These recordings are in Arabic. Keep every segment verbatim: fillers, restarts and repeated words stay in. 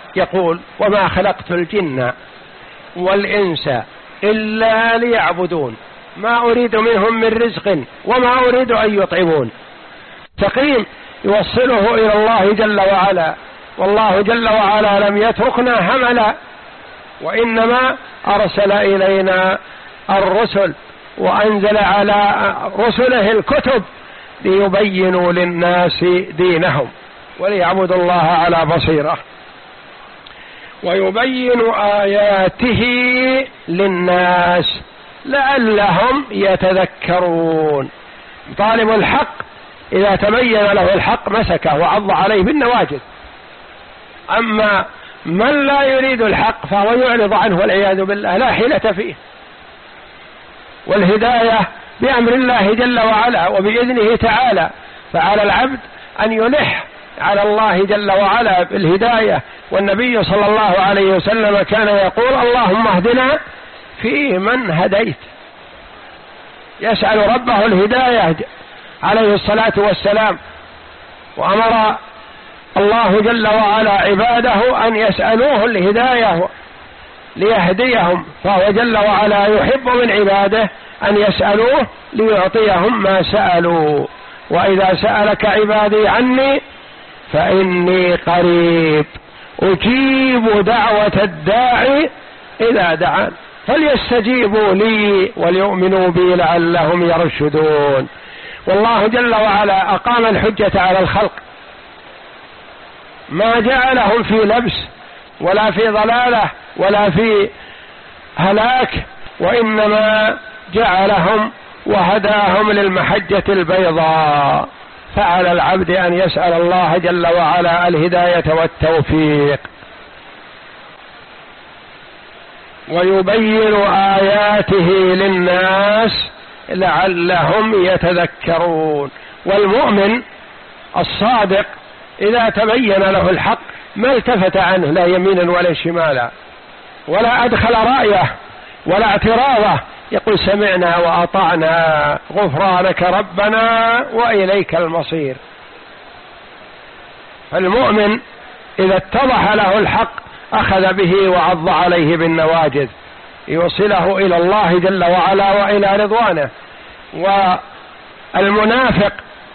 يقول وما خلقت الجن والإنس إلا ليعبدون ما أريد منهم من رزق وما أريد أن يطعمون. تقييم يوصله إلى الله جل وعلا، والله جل وعلا لم يتركنا هملا، وإنما أرسل إلينا الرسل وأنزل على رسله الكتب ليبينوا للناس دينهم وليعبدوا الله على بصيرة، ويبين آياته للناس لعلهم يتذكرون. طالب الحق إذا تبين له الحق مسكه وعض عليه بالنواجذ، أما من لا يريد الحق فهو يعرض عنه والعياذ بالله لا حيلة فيه. والهداية بأمر الله جل وعلا وبإذنه تعالى، فعلى العبد أن يلح على الله جل وعلا بالهداية. والنبي صلى الله عليه وسلم كان يقول اللهم اهدنا في من هديت، يسأل ربه الهداية عليه الصلاة والسلام. وأمر الله جل وعلا عباده أن يسألوه الهداية ليهديهم، فهو جل وعلا يحب من عباده أن يسألوه ليعطيهم ما سألوا. وإذا سألك عبادي عني فإني قريب أجيب دعوة الداعي إذا دعان فليستجيبوا لي وليؤمنوا بي لعلهم يرشدون. والله جل وعلا أقام الحجة على الخلق، ما جعلهم في لبس ولا في ضلالة ولا في هلاك، وإنما جعلهم وهداهم للمحجة البيضاء. فعلى العبد أن يسأل الله جل وعلا الهداية والتوفيق، ويبين آياته للناس لعلهم يتذكرون. والمؤمن الصادق إذا تبين له الحق ما التفت عنه لا يمينا ولا شمالا، ولا أدخل رأيه ولا اعتراضه، يقول سمعنا وأطعنا غفرانك ربنا وإليك المصير. فالمؤمن إذا اتضح له الحق أخذ به وعض عليه بالنواجذ يوصله إلى الله جل وعلا وإلى رضوانه. والمنافق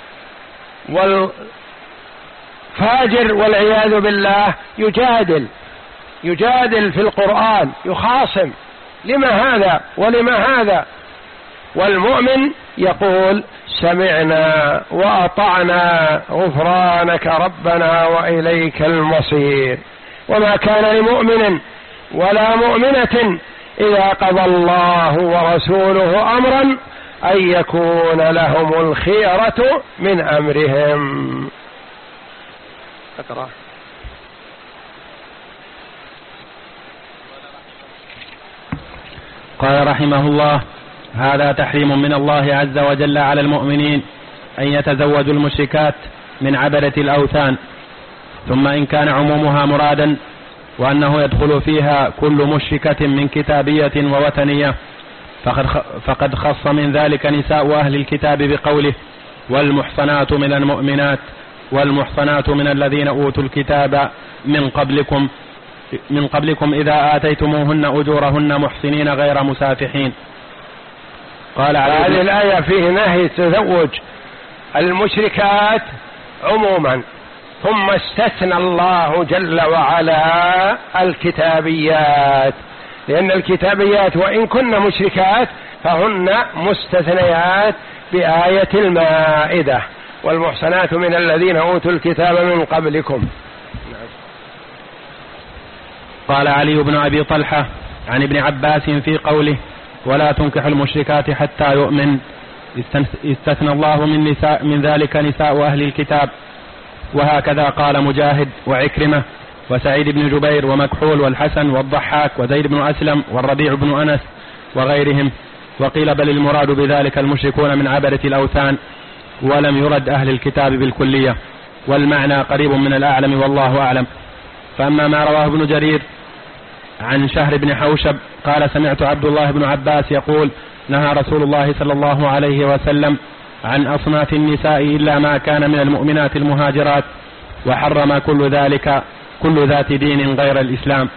والفاجر والعياذ بالله يجادل يجادل في القرآن يخاصم لما هذا ولما هذا، والمؤمن يقول سمعنا وأطعنا غفرانك ربنا وإليك المصير. وما كان لمؤمن ولا مؤمنة إذا قضى الله ورسوله أمرا أن يكون لهم الخيرة من أمرهم. اقرأ. قال رحمه الله: هذا تحريم من الله عز وجل على المؤمنين أن يتزوجوا المشركات من عبدة الأوثان. ثم إن كان عمومها مرادا وأنه يدخل فيها كل مشركة من كتابية ووثنية فقد خص من ذلك نساء أهل الكتاب بقوله: والمحصنات من المؤمنات والمحصنات من الذين أوتوا الكتاب من قبلكم من قبلكم إذا آتيتموهن أجورهن محصنين غير مسافحين. قال هذه الآية فيه نهي تزوج المشركات عموما، ثم استثنى الله جل وعلا الكتابيات، لأن الكتابيات وإن كن مشركات فهن مستثنيات بآية المائدة: والمحصنات من الذين أوتوا الكتاب من قبلكم. قال علي بن أبي طلحة عن ابن عباس في قوله: ولا تنكح المشركات حتى يؤمن، استثنى الله من, نساء من ذلك نساء أهل الكتاب. وهكذا قال مجاهد وعكرمة وسعيد بن جبير ومكحول والحسن والضحاك وزيد بن أسلم والربيع بن أنس وغيرهم. وقيل بل المراد بذلك المشركون من عبدة الأوثان، ولم يرد أهل الكتاب بالكلية، والمعنى قريب من الأعلم والله أعلم. فأما ما رواه ابن جرير عن شهر بن حوشب قال: سمعت عبد الله بن عباس يقول: نهى رسول الله صلى الله عليه وسلم عن أصناف النساء إلا ما كان من المؤمنات المهاجرات، وحرم كل ذلك كل ذات دين غير الإسلام.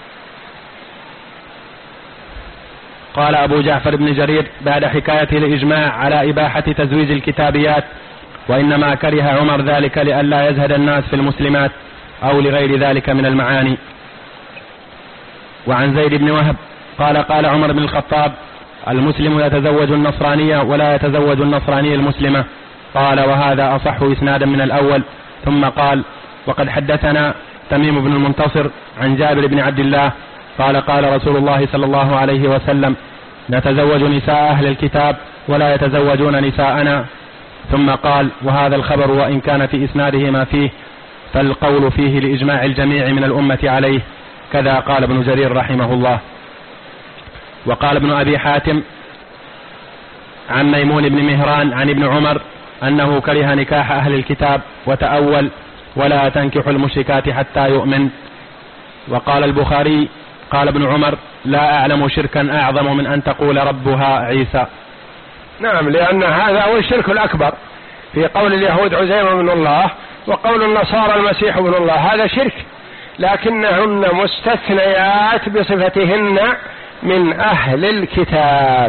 قال أبو جعفر بن جرير بعد حكاية الإجماع على إباحة تزويج الكتابيات: وإنما كره عمر ذلك لئلا يزهد الناس في المسلمات أو لغير ذلك من المعاني. وعن زيد بن وهب قال قال عمر بن الخطاب: المسلم يتزوج النصرانية ولا يتزوج النصرانية المسلمة. قال: وهذا أصح إسنادا من الأول. ثم قال: وقد حدثنا تميم بن المنتصر عن جابر بن عبد الله قال قال رسول الله صلى الله عليه وسلم: نتزوج نساء أهل الكتاب ولا يتزوجون نساءنا. ثم قال: وهذا الخبر وإن كان في إسناده ما فيه فالقول فيه لإجماع الجميع من الأمة عليه. كذا قال ابن جرير رحمه الله. وقال ابن أبي حاتم عن ميمون بن مهران عن ابن عمر أنه كره نكاح أهل الكتاب وتأول: ولا تنكح المشركات حتى يؤمن. وقال البخاري قال ابن عمر: لا أعلم شركا أعظم من أن تقول ربها عيسى. نعم، لأن هذا هو الشرك الأكبر في قول اليهود عزير بن الله، وقول النصارى المسيح بن الله، هذا شرك، لكنهن مستثنيات بصفتهن من أهل الكتاب.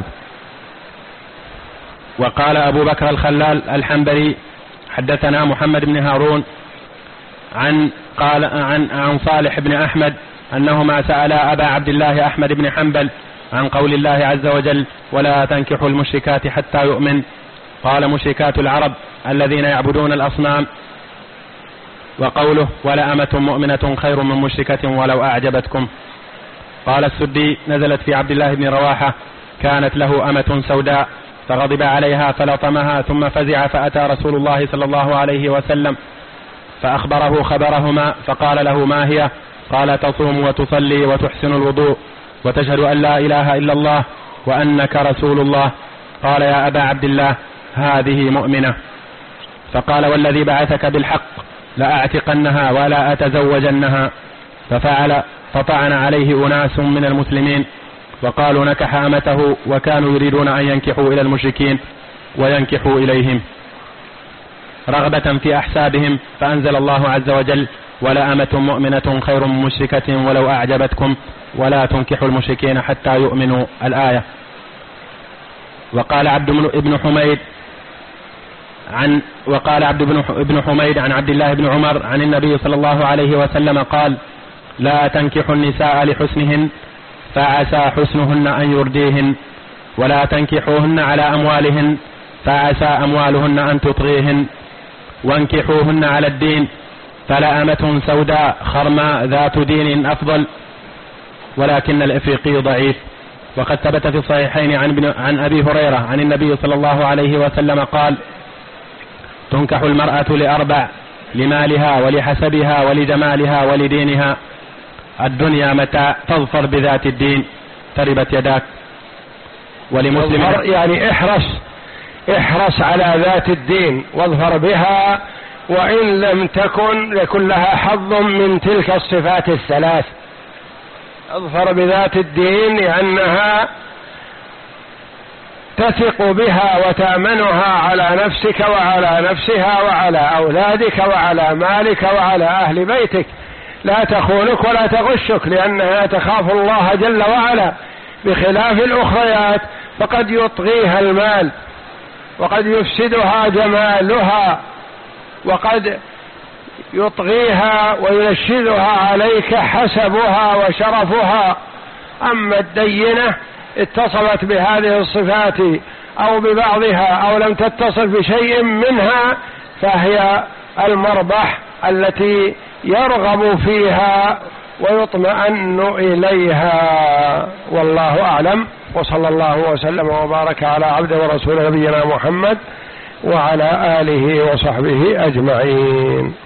وقال أبو بكر الخلال الحنبلي: حدثنا محمد بن هارون عن قال عن عن صالح بن أحمد أنهما سألا أبا عبد الله أحمد بن حنبل عن قول الله عز وجل: ولا تنكحوا المشركات حتى يؤمن. قال: مشركات العرب الذين يعبدون الأصنام. وقوله: ولا أمة مؤمنة خير من مشركة ولو أعجبتكم. قال السدي: نزلت في عبد الله بن رواحة، كانت له أمة سوداء فغضب عليها فلطمها ثم فزع فأتى رسول الله صلى الله عليه وسلم فأخبره خبرهما فقال له: ما هي؟ قال: تصوم وتصلي وتحسن الوضوء وتشهد أن لا إله إلا الله وأنك رسول الله. قال: يا أبا عبد الله، هذه مؤمنة. فقال: والذي بعثك بالحق لأعتقنها ولا أتزوجنها. ففعل فطعن عليه أناس من المسلمين وقالوا: نكح أمته، وكانوا يريدون أن ينكحوا إلى المشركين وينكحوا إليهم رغبة في أحسابهم. فأنزل الله عز وجل: ولا أمة مؤمنة خير من مشركة ولو أعجبتكم ولا تنكحوا المشركين حتى يؤمنوا. الآية. وقال عبد بن حميد عن وقال عبد بن حميد عن عبد الله بن عمر عن النبي صلى الله عليه وسلم قال: لا تنكحوا النساء لحسنهن فعسى حسنهن أن يرديهن، ولا تنكحوهن على أموالهن فعسى أموالهن أن تطغيهن، وانكحوهن على الدين، فلأمة سوداء خرماء ذات دين أفضل، ولكن الإفريقي ضعيف. وقد ثبت في الصحيحين عن, عن أبي هريرة عن النبي صلى الله عليه وسلم قال: تنكح المرأة لأربع: لمالها ولحسبها ولجمالها ولدينها. الدنيا متاع، فاظفر بذات الدين تربت يداك. ولمسلم يعني احرص احرص على ذات الدين واظفر بها، وإن لم تكن يكن لها حظ من تلك الصفات الثلاث. اظفر بذات الدين لأنها تثق بها وتأمنها على نفسك وعلى نفسها وعلى أولادك وعلى مالك وعلى أهل بيتك، لا تخونك ولا تغشك، لأنها تخاف الله جل وعلا، بخلاف الأخريات فقد يطغيها المال وقد يفسدها جمالها وقد يطغيها وينشدها عليك حسبها وشرفها. أما الدينة اتصلت بهذه الصفات أو ببعضها أو لم تتصل بشيء منها فهي المربح التي يرغب فيها ويطمئن إليها. والله أعلم، وصلى الله وسلم وبارك على عبده ورسول نبينا محمد وعلى آله وصحبه أجمعين.